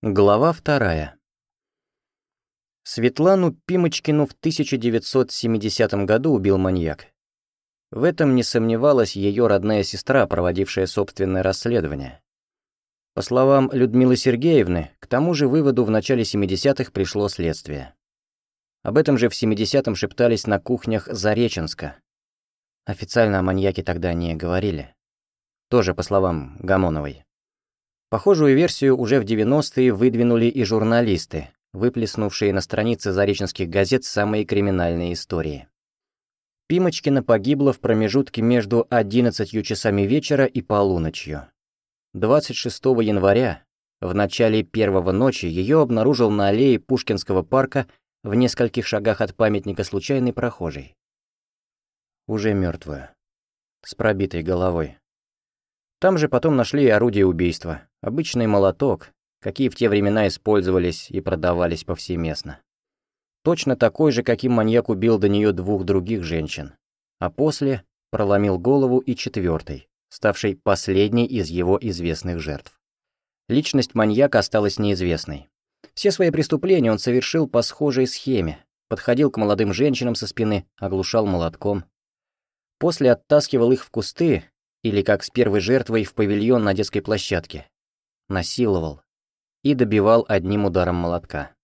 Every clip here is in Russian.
Глава 2. Светлану Пимочкину в 1970 году убил маньяк. В этом не сомневалась ее родная сестра, проводившая собственное расследование. По словам Людмилы Сергеевны, к тому же выводу в начале 70-х пришло следствие. Об этом же в 70-м шептались на кухнях Зареченска. Официально о маньяке тогда не говорили. Тоже по словам Гамоновой. Похожую версию уже в 90-е выдвинули и журналисты, выплеснувшие на страницы зареченских газет самые криминальные истории. Пимочкина погибла в промежутке между 11 часами вечера и полуночью. 26 января, в начале первого ночи, ее обнаружил на аллее Пушкинского парка в нескольких шагах от памятника случайный прохожий. Уже мертвую, с пробитой головой. Там же потом нашли и орудие убийства, обычный молоток, какие в те времена использовались и продавались повсеместно. Точно такой же, каким маньяк убил до нее двух других женщин, а после проломил голову и четвертой, ставшей последней из его известных жертв. Личность маньяка осталась неизвестной. Все свои преступления он совершил по схожей схеме, подходил к молодым женщинам со спины, оглушал молотком. После оттаскивал их в кусты, или, как с первой жертвой, в павильон на детской площадке. Насиловал и добивал одним ударом молотка.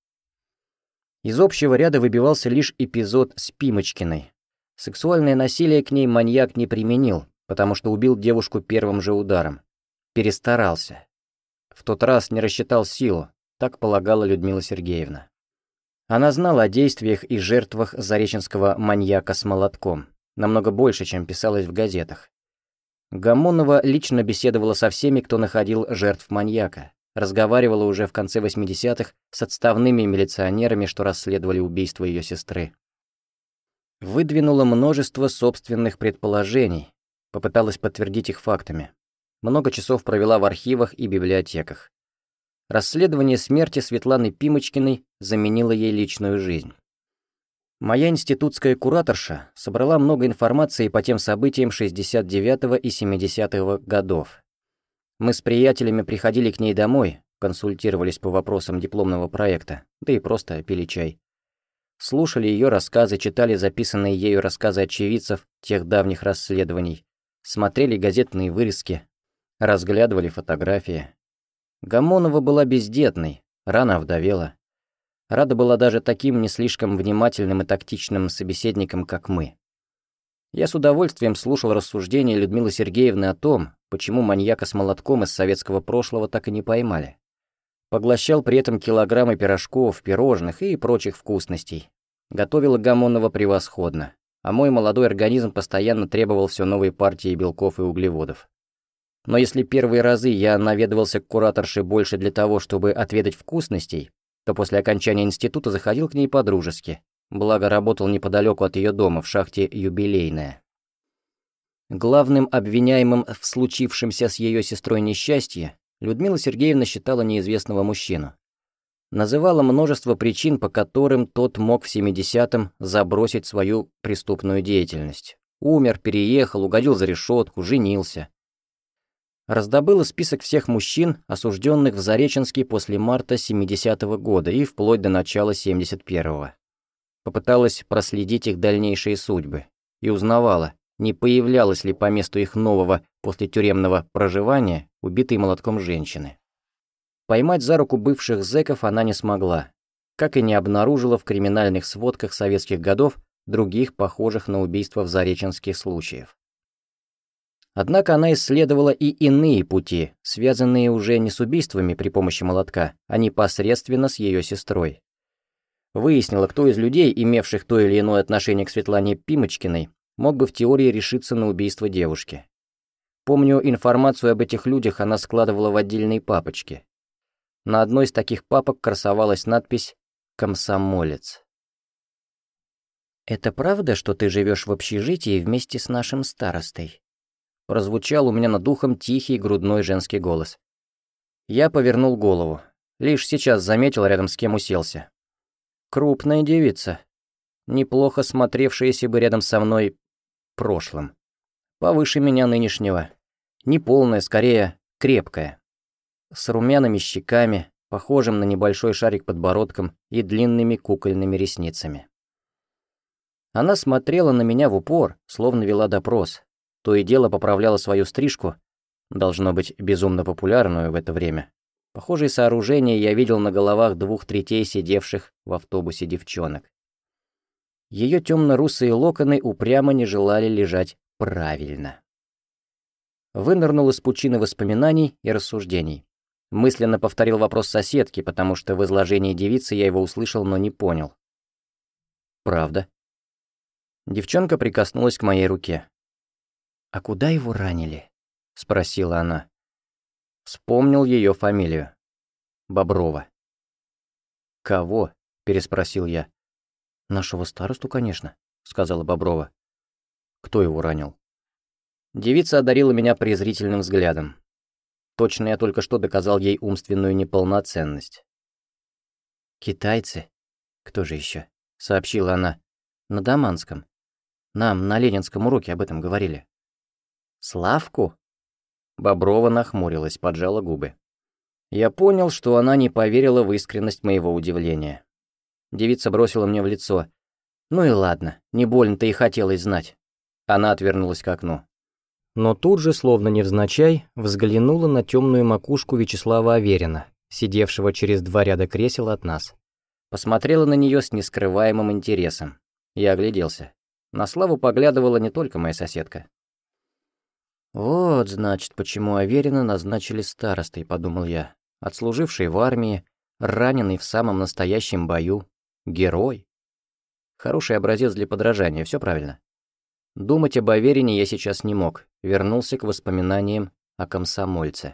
Из общего ряда выбивался лишь эпизод с Пимочкиной. Сексуальное насилие к ней маньяк не применил, потому что убил девушку первым же ударом. Перестарался. В тот раз не рассчитал силу, так полагала Людмила Сергеевна. Она знала о действиях и жертвах зареченского маньяка с молотком, намного больше, чем писалось в газетах. Гамонова лично беседовала со всеми, кто находил жертв маньяка, разговаривала уже в конце 80-х с отставными милиционерами, что расследовали убийство ее сестры. Выдвинула множество собственных предположений, попыталась подтвердить их фактами. Много часов провела в архивах и библиотеках. Расследование смерти Светланы Пимочкиной заменило ей личную жизнь. Моя институтская кураторша собрала много информации по тем событиям 69-го и 70-го годов. Мы с приятелями приходили к ней домой, консультировались по вопросам дипломного проекта, да и просто пили чай. Слушали ее рассказы, читали записанные ею рассказы очевидцев тех давних расследований, смотрели газетные вырезки, разглядывали фотографии. Гамонова была бездетной, рано овдовела. Рада была даже таким не слишком внимательным и тактичным собеседникам, как мы. Я с удовольствием слушал рассуждения Людмилы Сергеевны о том, почему маньяка с молотком из советского прошлого так и не поймали. Поглощал при этом килограммы пирожков, пирожных и прочих вкусностей. Готовила Гамонова превосходно, а мой молодой организм постоянно требовал все новой партии белков и углеводов. Но если первые разы я наведывался к кураторше больше для того, чтобы отведать вкусностей, то после окончания института заходил к ней по-дружески, благо работал неподалеку от ее дома в шахте «Юбилейная». Главным обвиняемым в случившемся с ее сестрой несчастье Людмила Сергеевна считала неизвестного мужчину. Называла множество причин, по которым тот мог в 70-м забросить свою преступную деятельность. Умер, переехал, угодил за решетку, женился. Раздобыла список всех мужчин, осужденных в Зареченске после марта 70-го года и вплоть до начала 71-го. Попыталась проследить их дальнейшие судьбы и узнавала, не появлялась ли по месту их нового после тюремного проживания убитой молотком женщины. Поймать за руку бывших зэков она не смогла, как и не обнаружила в криминальных сводках советских годов других похожих на убийства в Зареченских случаев. Однако она исследовала и иные пути, связанные уже не с убийствами при помощи молотка, а непосредственно с ее сестрой. Выяснила, кто из людей, имевших то или иное отношение к Светлане Пимочкиной, мог бы в теории решиться на убийство девушки. Помню, информацию об этих людях она складывала в отдельные папочки. На одной из таких папок красовалась надпись «Комсомолец». «Это правда, что ты живешь в общежитии вместе с нашим старостой?» Прозвучал у меня над ухом тихий грудной женский голос. Я повернул голову. Лишь сейчас заметил, рядом с кем уселся. Крупная девица, неплохо смотревшаяся бы рядом со мной прошлым. Повыше меня нынешнего. Не полная, скорее крепкая. С румяными щеками, похожим на небольшой шарик подбородком и длинными кукольными ресницами. Она смотрела на меня в упор, словно вела допрос, то и дело поправляла свою стрижку, должно быть, безумно популярную в это время. Похожие сооружения я видел на головах 2/3 сидевших в автобусе девчонок. Ее темно-русые локоны упрямо не желали лежать правильно. Вынырнул из пучины воспоминаний и рассуждений. Мысленно повторил вопрос соседки, потому что в изложении девицы я его услышал, но не понял. «Правда?» Девчонка прикоснулась к моей руке. «А куда его ранили?» — спросила она. Вспомнил ее фамилию. Боброва. «Кого?» — переспросил я. «Нашего старосту, конечно», — сказала Боброва. «Кто его ранил?» Девица одарила меня презрительным взглядом. Точно я только что доказал ей умственную неполноценность. «Китайцы? Кто же еще? Сообщила она. «На Даманском. Нам на ленинском уроке об этом говорили». «Славку?» Боброва нахмурилась, поджала губы. Я понял, что она не поверила в искренность моего удивления. Девица бросила мне в лицо. «Ну и ладно, не больно-то и хотелось знать». Она отвернулась к окну. Но тут же, словно невзначай, взглянула на темную макушку Вячеслава Аверина, сидевшего через 2 ряда кресел от нас. Посмотрела на нее с нескрываемым интересом. Я огляделся. На Славу поглядывала не только моя соседка. «Вот, значит, почему Аверина назначили старостой», — подумал я. Отслуживший в армии, раненый в самом настоящем бою, герой. Хороший образец для подражания, все правильно. Думать об Аверине я сейчас не мог, вернулся к воспоминаниям о комсомольце.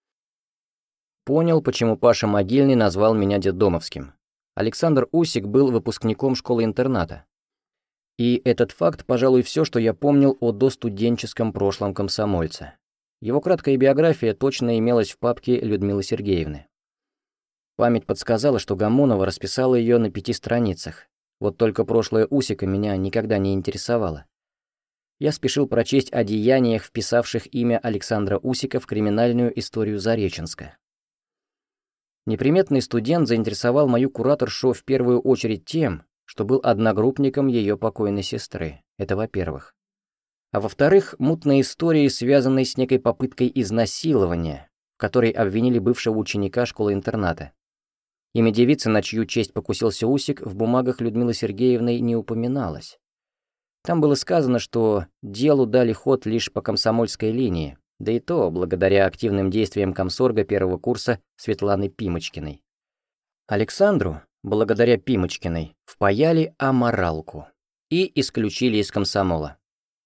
Понял, почему Паша Могильный назвал меня детдомовским. Александр Усик был выпускником школы-интерната. И этот факт, пожалуй, все, что я помнил о достуденческом прошлом комсомольца. Его краткая биография точно имелась в папке Людмилы Сергеевны. Память подсказала, что Гамонова расписала ее на 5 страницах. Вот только прошлое Усика меня никогда не интересовало. Я спешил прочесть о деяниях, вписавших имя Александра Усика в криминальную историю Зареченска. Неприметный студент заинтересовал мою кураторшу в первую очередь тем, что был одногруппником ее покойной сестры. Это во-первых. А во-вторых, мутные истории, связанные с некой попыткой изнасилования, в которой обвинили бывшего ученика школы-интерната. Имя девицы, на чью честь покусился Усик, в бумагах Людмилы Сергеевны не упоминалось. Там было сказано, что делу дали ход лишь по комсомольской линии, да и то благодаря активным действиям комсорга первого курса Светланы Пимочкиной. Александру, благодаря Пимочкиной, впаяли аморалку и исключили из комсомола.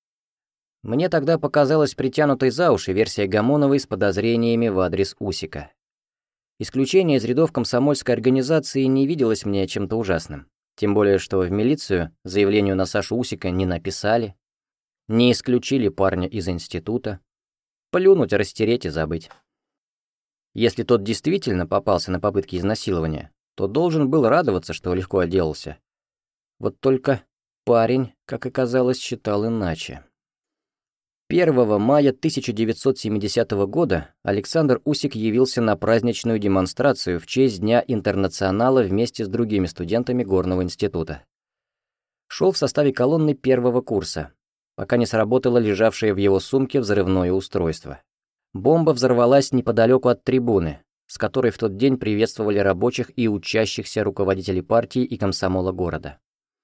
Мне тогда показалась притянутой за уши версия Гамоновой с подозрениями в адрес Усика. Исключение из рядов комсомольской организации не виделось мне чем-то ужасным. Тем более, что в милицию заявлению на Сашу Усика не написали, не исключили парня из института. Плюнуть, растереть и забыть. Если тот действительно попался на попытки изнасилования, то должен был радоваться, что легко отделался. Вот только парень, как оказалось, считал иначе. 1 мая 1970 года Александр Усик явился на праздничную демонстрацию в честь Дня Интернационала вместе с другими студентами Горного института. Шел в составе колонны первого курса, пока не сработало лежавшее в его сумке взрывное устройство. Бомба взорвалась неподалеку от трибуны, с которой в тот день приветствовали рабочих и учащихся руководителей партии и комсомола города.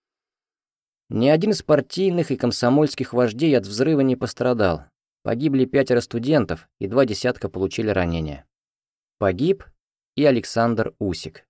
Ни один из партийных и комсомольских вождей от взрыва не пострадал. Погибли 5 студентов, и 2 десятка получили ранения. Погиб и Александр Усик.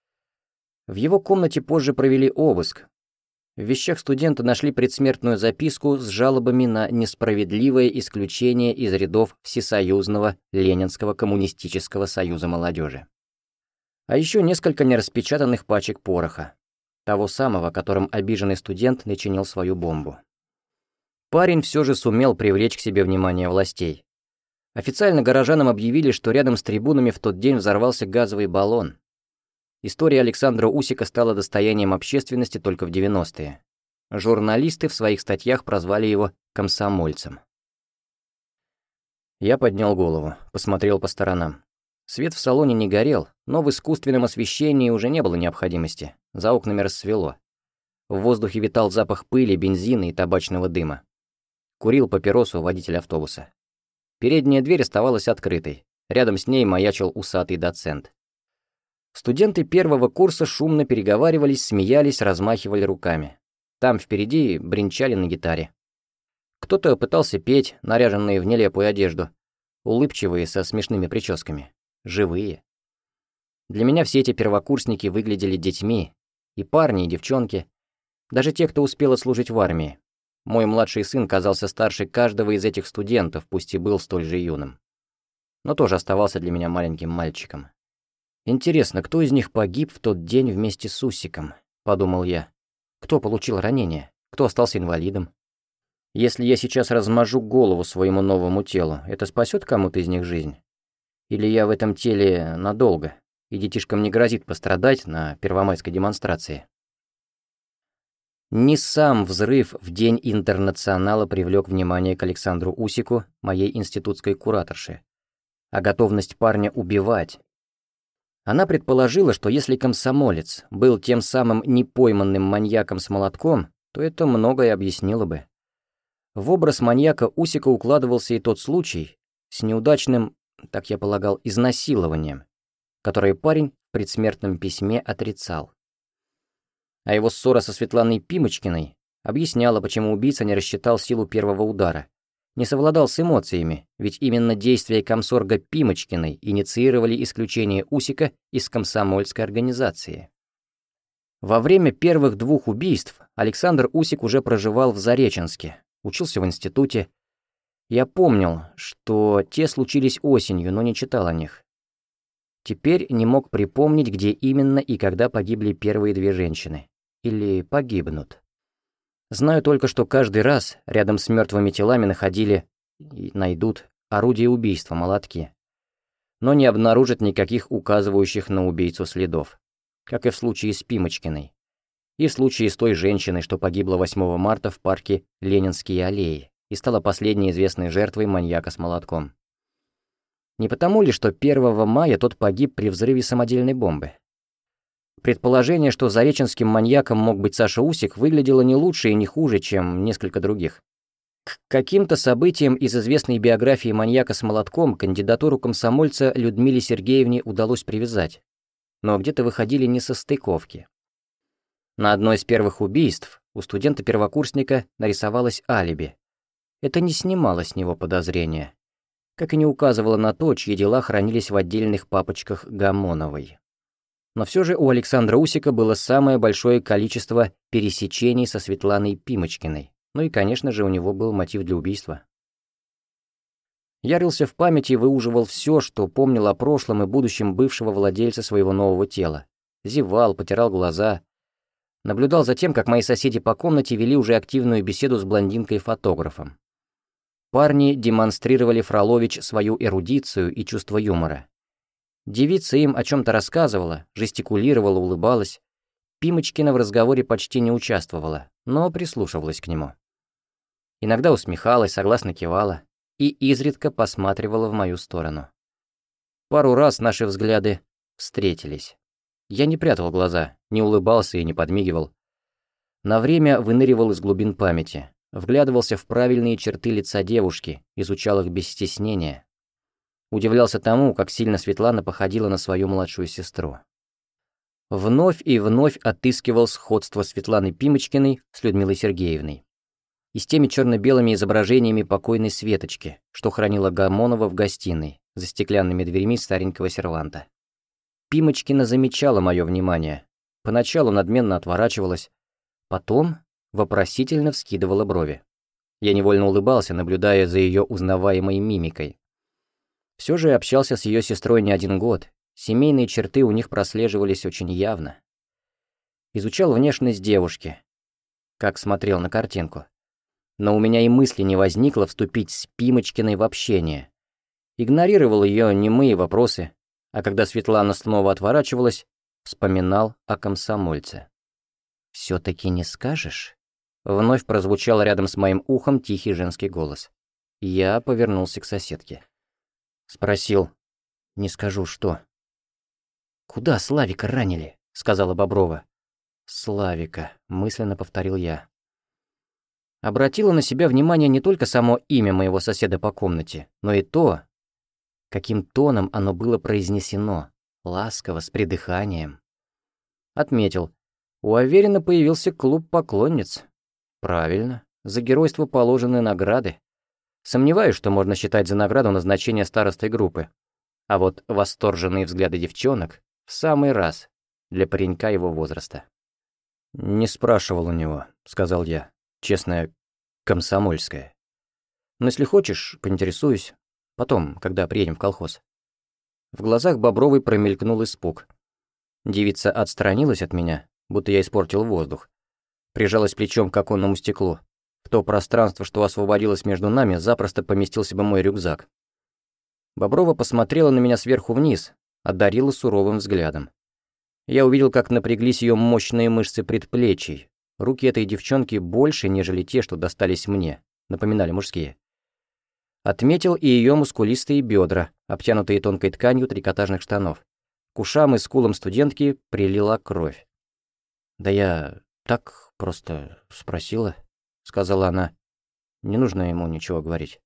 В его комнате позже провели обыск. В вещах студента нашли предсмертную записку с жалобами на несправедливое исключение из рядов Всесоюзного Ленинского коммунистического союза молодежи. А еще несколько нераспечатанных пачек пороха. Того самого, которым обиженный студент начинил свою бомбу. Парень все же сумел привлечь к себе внимание властей. Официально горожанам объявили, что рядом с трибунами в тот день взорвался газовый баллон. История Александра Усика стала достоянием общественности только в 90-е. Журналисты в своих статьях прозвали его «комсомольцем». Я поднял голову, посмотрел по сторонам. Свет в салоне не горел, но в искусственном освещении уже не было необходимости. За окнами рассвело. В воздухе витал запах пыли, бензина и табачного дыма. Курил папиросу водитель автобуса. Передняя дверь оставалась открытой. Рядом с ней маячил усатый доцент. Студенты первого курса шумно переговаривались, смеялись, размахивали руками. Там впереди бренчали на гитаре. Кто-то пытался петь, наряженные в нелепую одежду, улыбчивые, со смешными прическами. Живые. Для меня все эти первокурсники выглядели детьми. И парни, и девчонки. Даже те, кто успел служить в армии. Мой младший сын казался старше каждого из этих студентов, пусть и был столь же юным. Но тоже оставался для меня маленьким мальчиком. «Интересно, кто из них погиб в тот день вместе с Усиком?» — подумал я. «Кто получил ранение? Кто остался инвалидом? Если я сейчас размажу голову своему новому телу, это спасет кому-то из них жизнь? Или я в этом теле надолго, и детишкам не грозит пострадать на первомайской демонстрации?» Не сам взрыв в день интернационала привлек внимание к Александру Усику, моей институтской кураторше, а готовность парня убивать. Она предположила, что если комсомолец был тем самым непойманным маньяком с молотком, то это многое объяснило бы. В образ маньяка Усика укладывался и тот случай с неудачным, так я полагал, изнасилованием, которое парень в предсмертном письме отрицал. А его ссора со Светланой Пимочкиной объясняла, почему убийца не рассчитал силу первого удара, не совладал с эмоциями, ведь именно действия комсорга Пимочкиной инициировали исключение Усика из комсомольской организации. Во время первых двух убийств Александр Усик уже проживал в Зареченске, учился в институте. Я помнил, что те случились осенью, но не читал о них. Теперь не мог припомнить, где именно и когда погибли первые две женщины. Или погибнут. Знаю только, что каждый раз рядом с мертвыми телами находили и найдут орудие убийства, молотки. Но не обнаружат никаких указывающих на убийцу следов. Как и в случае с Пимочкиной. И в случае с той женщиной, что погибла 8 марта в парке Ленинские аллеи и стала последней известной жертвой маньяка с молотком. Не потому ли, что 1 мая тот погиб при взрыве самодельной бомбы? Предположение, что зареченским маньяком мог быть Саша Усик, выглядело не лучше и не хуже, чем несколько других. К каким-то событиям из известной биографии маньяка с молотком кандидатуру комсомольца Людмиле Сергеевне удалось привязать, но где-то выходили несостыковки. На одно из первых убийств у студента-первокурсника нарисовалось алиби. Это не снимало с него подозрения, как и не указывало на то, чьи дела хранились в отдельных папочках Гамоновой. Но все же у Александра Усика было самое большое количество пересечений со Светланой Пимочкиной, ну и, конечно же, у него был мотив для убийства. Я рылся в памяти и выуживал все, что помнил о прошлом и будущем бывшего владельца своего нового тела. Зевал, потирал глаза. Наблюдал за тем, как мои соседи по комнате вели уже активную беседу с блондинкой-фотографом. Парни демонстрировали Фролович свою эрудицию и чувство юмора. Девица им о чем-то рассказывала, жестикулировала, улыбалась. Пимочкина в разговоре почти не участвовала, но прислушивалась к нему. Иногда усмехалась, согласно кивала и изредка посматривала в мою сторону. Пару раз наши взгляды встретились. Я не прятал глаза, не улыбался и не подмигивал. На время выныривал из глубин памяти, вглядывался в правильные черты лица девушки, изучал их без стеснения. Удивлялся тому, как сильно Светлана походила на свою младшую сестру. Вновь и вновь отыскивал сходство Светланы Пимочкиной с Людмилой Сергеевной. И с теми черно-белыми изображениями покойной Светочки, что хранила Гамонова в гостиной, за стеклянными дверьми старенького серванта. Пимочкина замечала мое внимание. Поначалу надменно отворачивалась, потом вопросительно вскидывала брови. Я невольно улыбался, наблюдая за ее узнаваемой мимикой. Все же общался с ее сестрой не один год, семейные черты у них прослеживались очень явно. Изучал внешность девушки, как смотрел на картинку. Но у меня и мысли не возникло вступить с Пимочкиной в общение. Игнорировал ее немые вопросы, а когда Светлана снова отворачивалась, вспоминал о комсомольце. «Все-таки не скажешь?» Вновь прозвучал рядом с моим ухом тихий женский голос. Я повернулся к соседке. Спросил: «Не скажу, что». «Куда Славика ранили?» — сказала Боброва. «Славика», — мысленно повторил я. Обратила на себя внимание не только само имя моего соседа по комнате, но и то, каким тоном оно было произнесено, ласково, с придыханием. Отметил. У Аверина появился клуб поклонниц. Правильно, за геройство положены награды. Сомневаюсь, что можно считать за награду назначение старостой группы. А вот восторженные взгляды девчонок в самый раз для паренька его возраста. «Не спрашивал у него», — сказал я. «Честная, комсомольская. Но если хочешь, поинтересуюсь. Потом, когда приедем в колхоз». В глазах Бобровой промелькнул испуг. Девица отстранилась от меня, будто я испортил воздух. Прижалась плечом к оконному стеклу. В то пространство, что освободилось между нами, запросто поместился бы мой рюкзак. Боброва посмотрела на меня сверху вниз, одарила суровым взглядом. Я увидел, как напряглись ее мощные мышцы предплечий. Руки этой девчонки больше, нежели те, что достались мне, напоминали мужские. Отметил и ее мускулистые бедра, обтянутые тонкой тканью трикотажных штанов. К ушам и скулам студентки прилила кровь. «Да я так просто спросила», — сказала она. «Не нужно ему ничего говорить».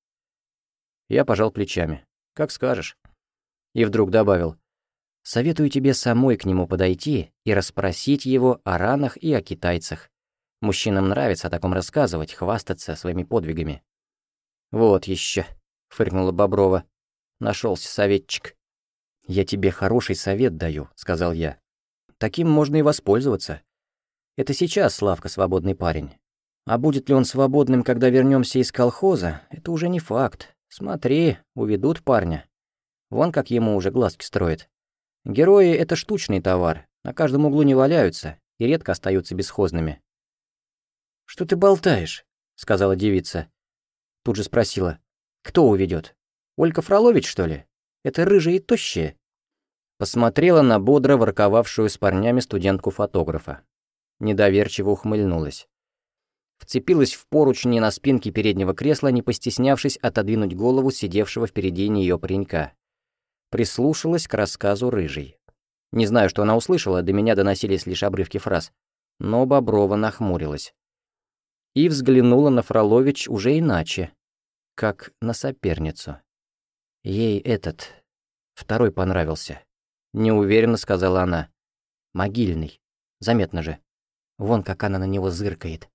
Я пожал плечами. «Как скажешь». И вдруг добавил. «Советую тебе самой к нему подойти и расспросить его о ранах и о китайцах. Мужчинам нравится о таком рассказывать, хвастаться своими подвигами». «Вот еще», — фыркнула Боброва. «Нашелся советчик». «Я тебе хороший совет даю», — сказал я. «Таким можно и воспользоваться. Это сейчас Славка свободный парень. А будет ли он свободным, когда вернемся из колхоза, это уже не факт. Смотри, уведут парня. Вон как ему уже глазки строят. Герои — это штучный товар, на каждом углу не валяются и редко остаются бесхозными». «Что ты болтаешь?» — сказала девица. Тут же спросила. «Кто уведет? Ольга Фролович, что ли? Это рыжая и тощая?» Посмотрела на бодро ворковавшую с парнями студентку-фотографа. Недоверчиво ухмыльнулась. Вцепилась в поручни на спинке переднего кресла, не постеснявшись отодвинуть голову сидевшего впереди нее паренька. Прислушалась к рассказу рыжей. Не знаю, что она услышала, до меня доносились лишь обрывки фраз. Но Боброва нахмурилась. И взглянула на Фролович уже иначе, как на соперницу. Ей второй понравился. Неуверенно сказала она. Могильный. Заметно же. Вон как она на него зыркает.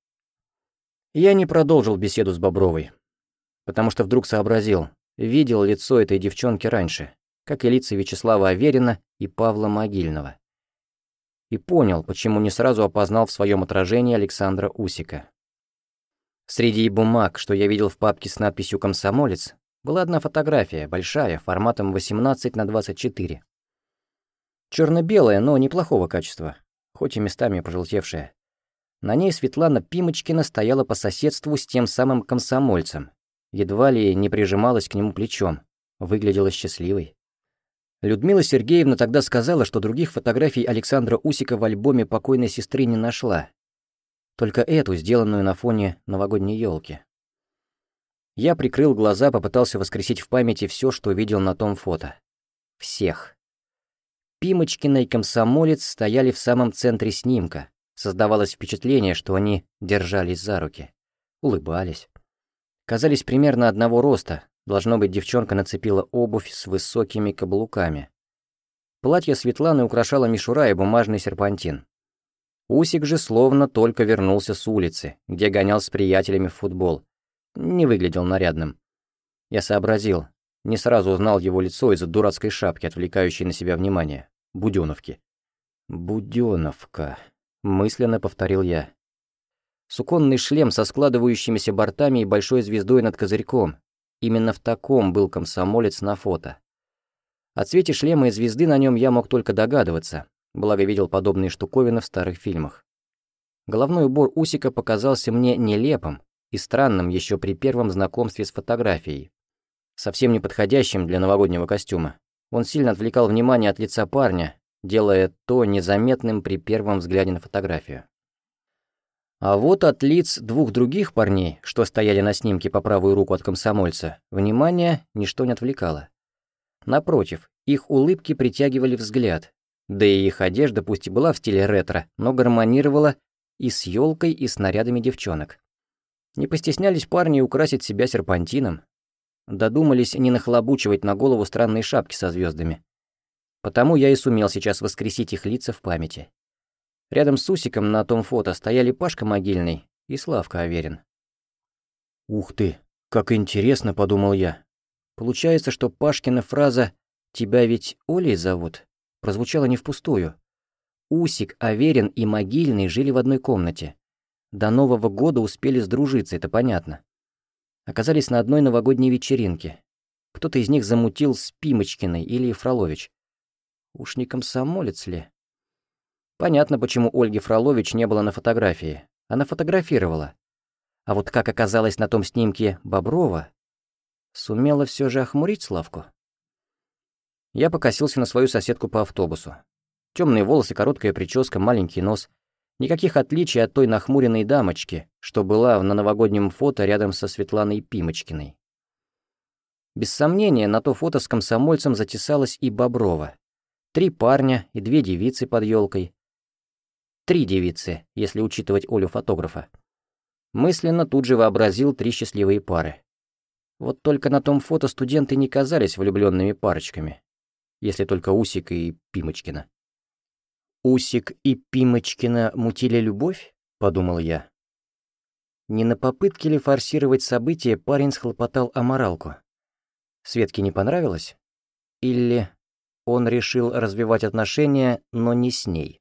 Я не продолжил беседу с Бобровой, потому что вдруг сообразил, видел лицо этой девчонки раньше, как и лица Вячеслава Аверина и Павла Могильного. И понял, почему не сразу опознал в своем отражении Александра Усика. Среди бумаг, что я видел в папке с надписью «Комсомолец», была одна фотография, большая, форматом 18×24. Черно-белая, но неплохого качества, хоть и местами пожелтевшая. На ней Светлана Пимочкина стояла по соседству с тем самым комсомольцем, едва ли не прижималась к нему плечом, выглядела счастливой. Людмила Сергеевна тогда сказала, что других фотографий Александра Усика в альбоме покойной сестры не нашла. Только эту, сделанную на фоне новогодней елки. Я прикрыл глаза, попытался воскресить в памяти все, что видел на том фото. Всех. Пимочкина и комсомолец стояли в самом центре снимка. Создавалось впечатление, что они держались за руки, улыбались. Казались примерно одного роста, должно быть, девчонка нацепила обувь с высокими каблуками. Платье Светланы украшала мишура и бумажный серпантин. Усик же словно только вернулся с улицы, где гонял с приятелями в футбол. Не выглядел нарядным. Я сообразил, не сразу узнал его лицо из-за дурацкой шапки, отвлекающей на себя внимание. Будённовки. «Будённовка», — мысленно повторил я. Суконный шлем со складывающимися бортами и большой звездой над козырьком. Именно в таком был комсомолец на фото. О цвете шлема и звезды на нем я мог только догадываться, благо видел подобные штуковины в старых фильмах. Головной убор Усика показался мне нелепым и странным еще при первом знакомстве с фотографией. Совсем не подходящим для новогоднего костюма. Он сильно отвлекал внимание от лица парня, делая то незаметным при первом взгляде на фотографию. А вот от лиц двух других парней, что стояли на снимке по правую руку от комсомольца, внимание ничто не отвлекало. Напротив, Их улыбки притягивали взгляд, да и их одежда пусть и была в стиле ретро, но гармонировала и с ёлкой, и с нарядами девчонок. Не постеснялись парни украсить себя серпантином. Додумались не нахлобучивать на голову странные шапки со звездами. Потому я и сумел сейчас воскресить их лица в памяти. Рядом с Усиком на том фото стояли Пашка Могильный и Славка Аверин. «Ух ты, как интересно», — подумал я. Получается, что Пашкина фраза «тебя ведь Олей зовут» прозвучала не впустую. Усик, Аверин и Могильный жили в одной комнате. До Нового года успели сдружиться, это понятно. Оказались на одной новогодней вечеринке. Кто-то из них замутил с Пимочкиной или Фролович. Уж не комсомолец ли? Понятно, почему Ольги Фролович не было на фотографии. Она фотографировала. А вот как оказалось на том снимке Боброва, сумела все же охмурить Славку. Я покосился на свою соседку по автобусу. Темные волосы, короткая прическа, маленький нос. Никаких отличий от той нахмуренной дамочки, что была на новогоднем фото рядом со Светланой Пимочкиной. Без сомнения, на то фото с комсомольцем затесалась и Боброва. 3 парня и 2 девицы под елкой. 3 девицы, если учитывать Олю фотографа. Мысленно тут же вообразил 3 счастливые пары. Вот только на том фото студенты не казались влюбленными парочками, если только Усик и Пимочкина. «Усик и Пимочкина мутили любовь?» — подумал я. Не на попытке ли форсировать события парень схлопотал аморалку? Светке не понравилось? Или он решил развивать отношения, но не с ней?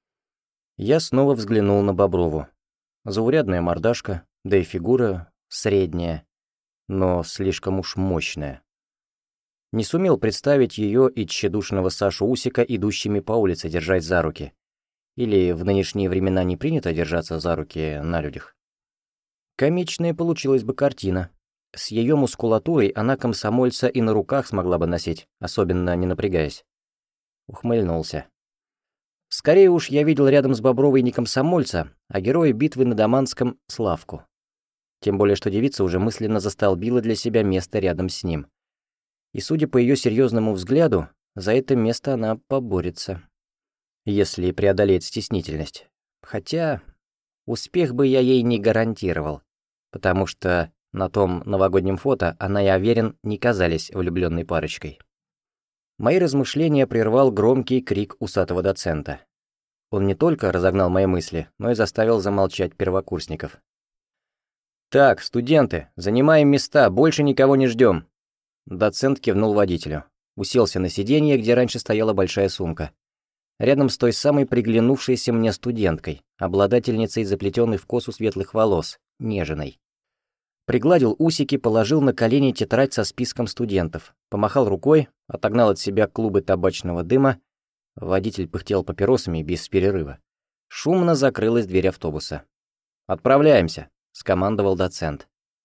Я снова взглянул на Боброву. Заурядная мордашка, да и фигура средняя, но слишком уж мощная. Не сумел представить ее и тщедушного Сашу Усика, идущими по улице, держать за руки. Или в нынешние времена не принято держаться за руки на людях. Комичная получилась бы картина. С ее мускулатурой она комсомольца и на руках смогла бы носить, особенно не напрягаясь. Ухмыльнулся. Скорее уж я видел рядом с Бобровой не комсомольца, а героя битвы на Даманском Славку. Тем более, что девица уже мысленно застолбила для себя место рядом с ним. И, судя по ее серьезному взгляду, за это место она поборется. Если преодолеет стеснительность. Хотя успех бы я ей не гарантировал, потому что на том новогоднем фото она и Аверин не казались влюбленной парочкой. Мои размышления прервал громкий крик усатого доцента. Он не только разогнал мои мысли, но и заставил замолчать первокурсников. «Так, студенты, занимаем места, больше никого не ждем. Доцент кивнул водителю. Уселся на сиденье, где раньше стояла большая сумка. Рядом с той самой приглянувшейся мне студенткой, обладательницей заплетенных в косу светлых волос, Нежиной. Пригладил усики, положил на колени тетрадь со списком студентов, помахал рукой, отогнал от себя клубы табачного дыма. Водитель пыхтел папиросами без перерыва. Шумно закрылась дверь автобуса. «Отправляемся», — скомандовал доцент.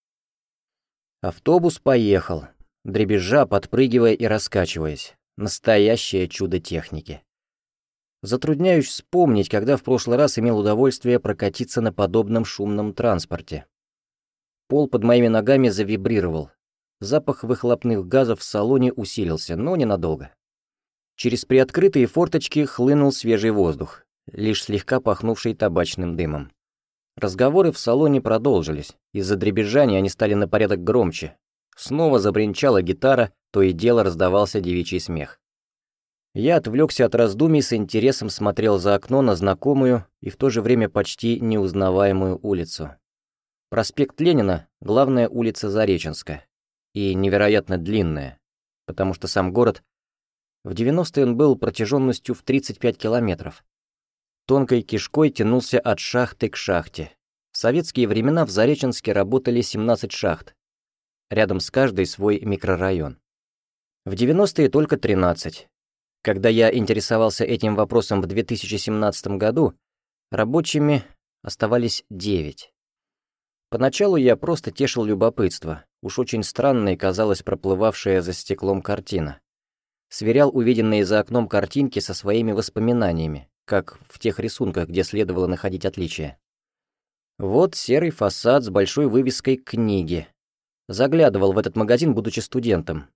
Автобус поехал, дребезжа, подпрыгивая и раскачиваясь. Настоящее чудо техники. Затрудняюсь вспомнить, когда в прошлый раз имел удовольствие прокатиться на подобном шумном транспорте. Пол под моими ногами завибрировал. Запах выхлопных газов в салоне усилился, но ненадолго. Через приоткрытые форточки хлынул свежий воздух, лишь слегка пахнувший табачным дымом. Разговоры в салоне продолжились. Из-за дребезжания они стали на порядок громче. Снова забринчала гитара, то и дело раздавался девичий смех. Я отвлекся от раздумий, с интересом смотрел за окно на знакомую и в то же время почти неузнаваемую улицу. Проспект Ленина — главная улица Зареченска. И невероятно длинная, потому что сам город в 90-е он был протяженностью в 35 километров. Тонкой кишкой тянулся от шахты к шахте. В советские времена в Зареченске работали 17 шахт. Рядом с каждой свой микрорайон. В 90-е только 13. Когда я интересовался этим вопросом в 2017 году, рабочими оставались 9. Поначалу я просто тешил любопытство, уж очень странной казалась проплывавшая за стеклом картина. Сверял увиденные за окном картинки со своими воспоминаниями, как в тех рисунках, где следовало находить отличия. Вот серый фасад с большой вывеской «Книги». Заглядывал в этот магазин, будучи студентом.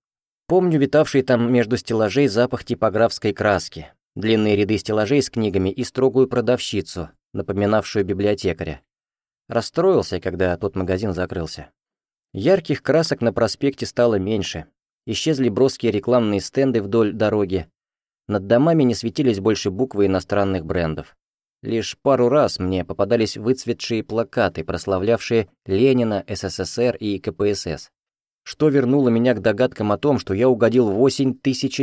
Помню витавший там между стеллажей запах типографской краски, длинные ряды стеллажей с книгами и строгую продавщицу, напоминавшую библиотекаря. Расстроился, когда тот магазин закрылся. Ярких красок на проспекте стало меньше. Исчезли броские рекламные стенды вдоль дороги. Над домами не светились больше буквы иностранных брендов. Лишь пару раз мне попадались выцветшие плакаты, прославлявшие Ленина, СССР и КПСС, что вернуло меня к догадкам о том, что я угодил в осень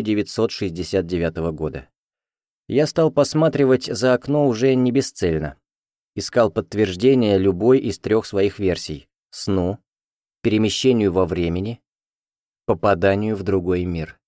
1969 года. Я стал посматривать за окно уже не бесцельно. Искал подтверждение любой из 3 своих версий: сну, перемещению во времени, попаданию в другой мир.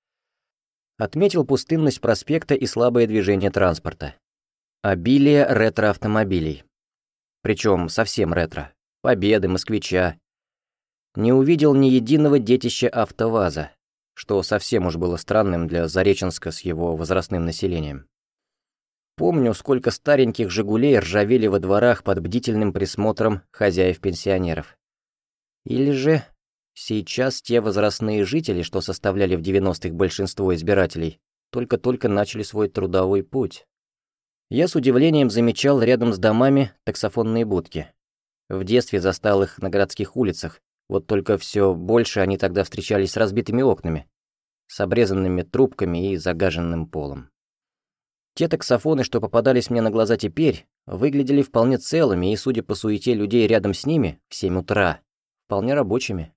Отметил пустынность проспекта и слабое движение транспорта. Обилие ретро-автомобилей. Причем совсем ретро. Победы, Москвича. Не увидел ни единого детища АвтоВАЗа, что совсем уж было странным для Зареченска с его возрастным населением. Помню, сколько стареньких «Жигулей» ржавели во дворах под бдительным присмотром хозяев-пенсионеров. Или же сейчас те возрастные жители, что составляли в 90-х большинство избирателей, только-только начали свой трудовой путь. Я с удивлением замечал рядом с домами таксофонные будки. В детстве застал их на городских улицах, вот только все больше они тогда встречались с разбитыми окнами, с обрезанными трубками и загаженным полом. Те таксофоны, что попадались мне на глаза теперь, выглядели вполне целыми и, судя по суете людей рядом с ними, в 7 утра, вполне рабочими.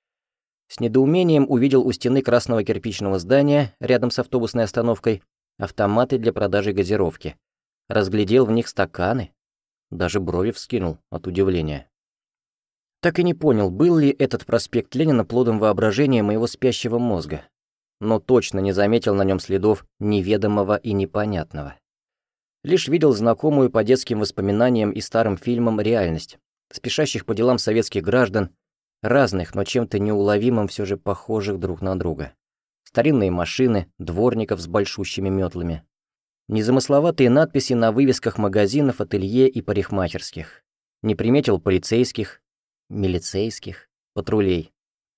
С недоумением увидел у стены красного кирпичного здания, рядом с автобусной остановкой, автоматы для продажи газировки. Разглядел в них стаканы, даже брови вскинул от удивления. Так и не понял, был ли этот проспект Ленина плодом воображения моего спящего мозга, но точно не заметил на нем следов неведомого и непонятного. Лишь видел знакомую по детским воспоминаниям и старым фильмам реальность, спешащих по делам советских граждан, разных, но чем-то неуловимым все же похожих друг на друга. Старинные машины, дворников с большущими метлами. Незамысловатые надписи на вывесках магазинов, ателье и парикмахерских. Не приметил полицейских, милицейских, патрулей.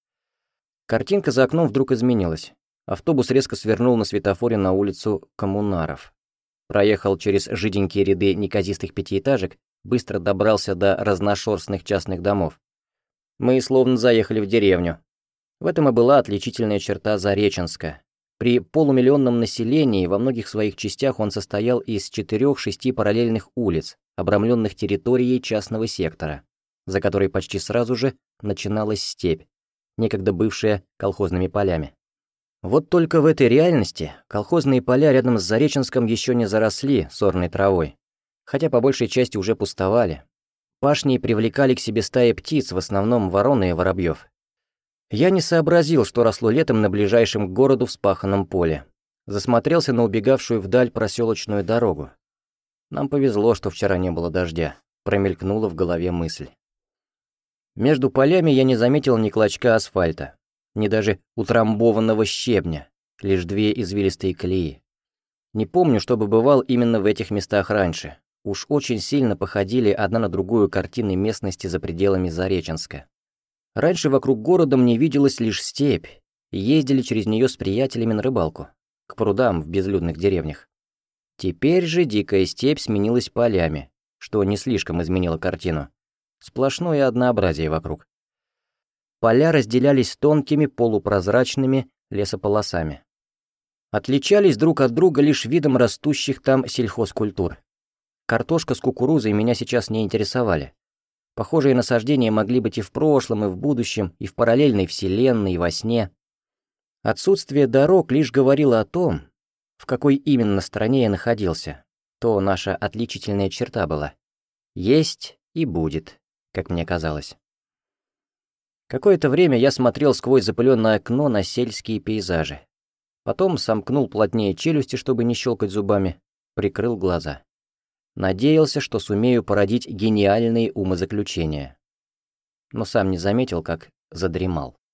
Картинка за окном вдруг изменилась. Автобус резко свернул на светофоре на улицу Коммунаров. Проехал через жиденькие ряды неказистых пятиэтажек, быстро добрался до разношерстных частных домов. Мы словно заехали в деревню. В этом и была отличительная черта Зареченска. При полумиллионном населении во многих своих частях он состоял из 4-6 параллельных улиц, обрамленных территорией частного сектора, за которой почти сразу же начиналась степь, некогда бывшая колхозными полями. Вот только в этой реальности колхозные поля рядом с Зареченском еще не заросли сорной травой, хотя по большей части уже пустовали. Пашни привлекали к себе стаи птиц, в основном ворон и воробьев. Я не сообразил, что росло летом на ближайшем к городу вспаханном поле. Засмотрелся на убегавшую вдаль проселочную дорогу. Нам повезло, что вчера не было дождя, промелькнула в голове мысль. Между полями я не заметил ни клочка асфальта, ни даже утрамбованного щебня, лишь 2 извилистые колеи. Не помню, чтобы бывал именно в этих местах раньше. Уж очень сильно походили одна на другую картины местности за пределами Зареченска. Раньше вокруг города мне виделась лишь степь, и ездили через нее с приятелями на рыбалку, к прудам в безлюдных деревнях. Теперь же дикая степь сменилась полями, что не слишком изменило картину. Сплошное однообразие вокруг. Поля разделялись тонкими полупрозрачными лесополосами. Отличались друг от друга лишь видом растущих там сельхозкультур. Картошка с кукурузой меня сейчас не интересовали. Похожие насаждения могли быть и в прошлом, и в будущем, и в параллельной вселенной, и во сне. Отсутствие дорог лишь говорило о том, в какой именно стране я находился. То наша отличительная черта была. Есть и будет, как мне казалось. Какое-то время я смотрел сквозь запыленное окно на сельские пейзажи. Потом сомкнул плотнее челюсти, чтобы не щелкать зубами, прикрыл глаза. Надеялся, что сумею породить гениальные умозаключения. Но сам не заметил, как задремал.